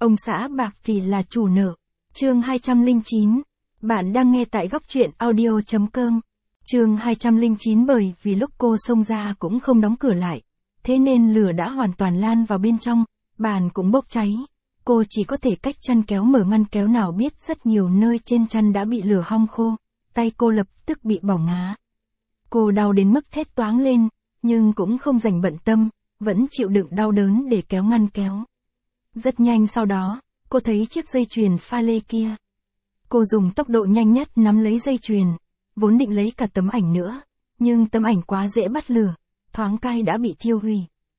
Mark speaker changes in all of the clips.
Speaker 1: Ông xã bạc vì là chủ nợ. Chương 209. Bạn đang nghe tại góc truyện audio.com. Chương 209. Bởi vì lúc cô xông ra cũng không đóng cửa lại, thế nên lửa đã hoàn toàn lan vào bên trong, bàn cũng bốc cháy. Cô chỉ có thể cách chăn kéo mở ngăn kéo, nào biết rất nhiều nơi trên chăn đã bị lửa hong khô, tay cô lập tức bị bỏng ngá. Cô đau đến mức thét toáng lên, nhưng cũng không dành bận tâm, vẫn chịu đựng đau đớn để kéo ngăn kéo. Rất nhanh sau đó, cô thấy chiếc dây chuyền pha lê kia. Cô dùng tốc độ nhanh nhất nắm lấy dây chuyền, vốn định lấy cả tấm ảnh nữa, nhưng tấm ảnh quá dễ bắt lửa, thoáng cái đã bị thiêu hủy.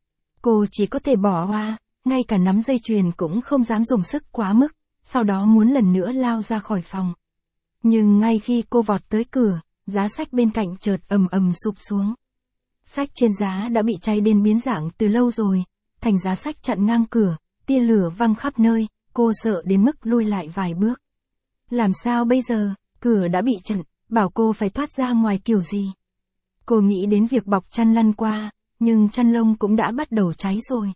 Speaker 1: Cô chỉ có thể bỏ qua, ngay cả nắm dây chuyền cũng không dám dùng sức quá mức, sau đó muốn lần nữa lao ra khỏi phòng. Nhưng ngay khi cô vọt tới cửa, giá sách bên cạnh chợt ầm ầm sụp xuống. Sách trên giá đã bị cháy đến biến dạng từ lâu rồi, thành giá sách chặn ngang cửa, tia lửa văng khắp nơi, cô sợ đến mức lui lại vài bước. Làm sao bây giờ, cửa đã bị chặn, bảo cô phải thoát ra ngoài kiểu gì? Cô nghĩ đến việc bọc chăn lăn qua, nhưng chăn lông cũng đã bắt đầu cháy rồi.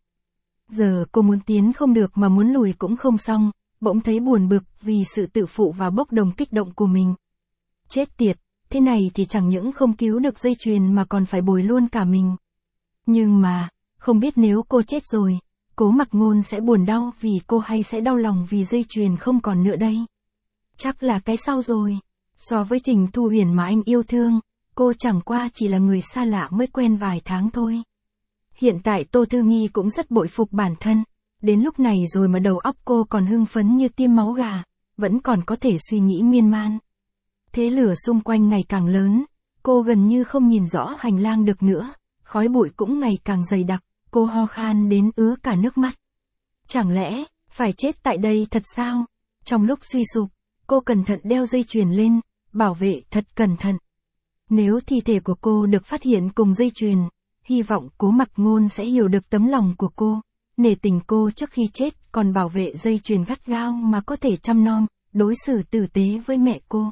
Speaker 1: Giờ cô muốn tiến không được mà muốn lùi cũng không xong, bỗng thấy buồn bực vì sự tự phụ và bốc đồng kích động của mình. Chết tiệt, thế này thì chẳng những không cứu được dây chuyền mà còn phải bồi luôn cả mình. Nhưng mà, không biết nếu cô chết rồi, Cố Mặc Ngôn sẽ buồn đau vì cô hay sẽ đau lòng vì dây chuyền không còn nữa đây? Chắc là cái sau rồi. So với Trình Thu Huyền mà anh yêu thương, cô chẳng qua chỉ là người xa lạ mới quen vài tháng thôi. Hiện tại Tô Thư Nghi cũng rất bội phục bản thân. Đến lúc này rồi mà đầu óc cô còn hưng phấn như tiêm máu gà, vẫn còn có thể suy nghĩ miên man. Thế lửa xung quanh ngày càng lớn, cô gần như không nhìn rõ hành lang được nữa, khói bụi cũng ngày càng dày đặc, cô ho khan đến ứa cả nước mắt. Chẳng lẽ, phải chết tại đây thật sao? Trong lúc suy sụp, cô cẩn thận đeo dây chuyền lên, bảo vệ thật cẩn thận. Nếu thi thể của cô được phát hiện cùng dây chuyền, hy vọng Cố Mặc Ngôn sẽ hiểu được tấm lòng của cô, nể tình cô trước khi chết còn bảo vệ dây chuyền gắt gao mà có thể chăm nom, đối xử tử tế với mẹ cô.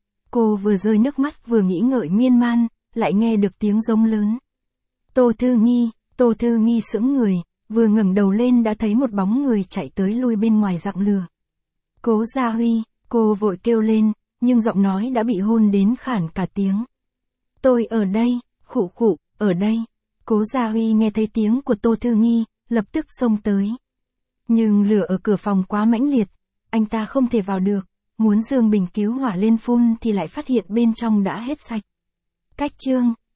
Speaker 1: Cô vừa rơi nước mắt vừa nghĩ ngợi miên man, lại nghe được tiếng giống lớn. Tô Thư Nghi sững người, vừa ngẩng đầu lên đã thấy một bóng người chạy tới lui bên ngoài rặng lửa. Cố Gia Huy, cô vội kêu lên, nhưng giọng nói đã bị hôn đến khản cả tiếng. Tôi ở đây, khụ khụ, ở đây. Cố Gia Huy nghe thấy tiếng của Tô Thư Nghi, lập tức xông tới. Nhưng lửa ở cửa phòng quá mãnh liệt, anh ta không thể vào được, muốn dương bình cứu hỏa lên phun thì lại phát hiện bên trong đã hết sạch. Cách chương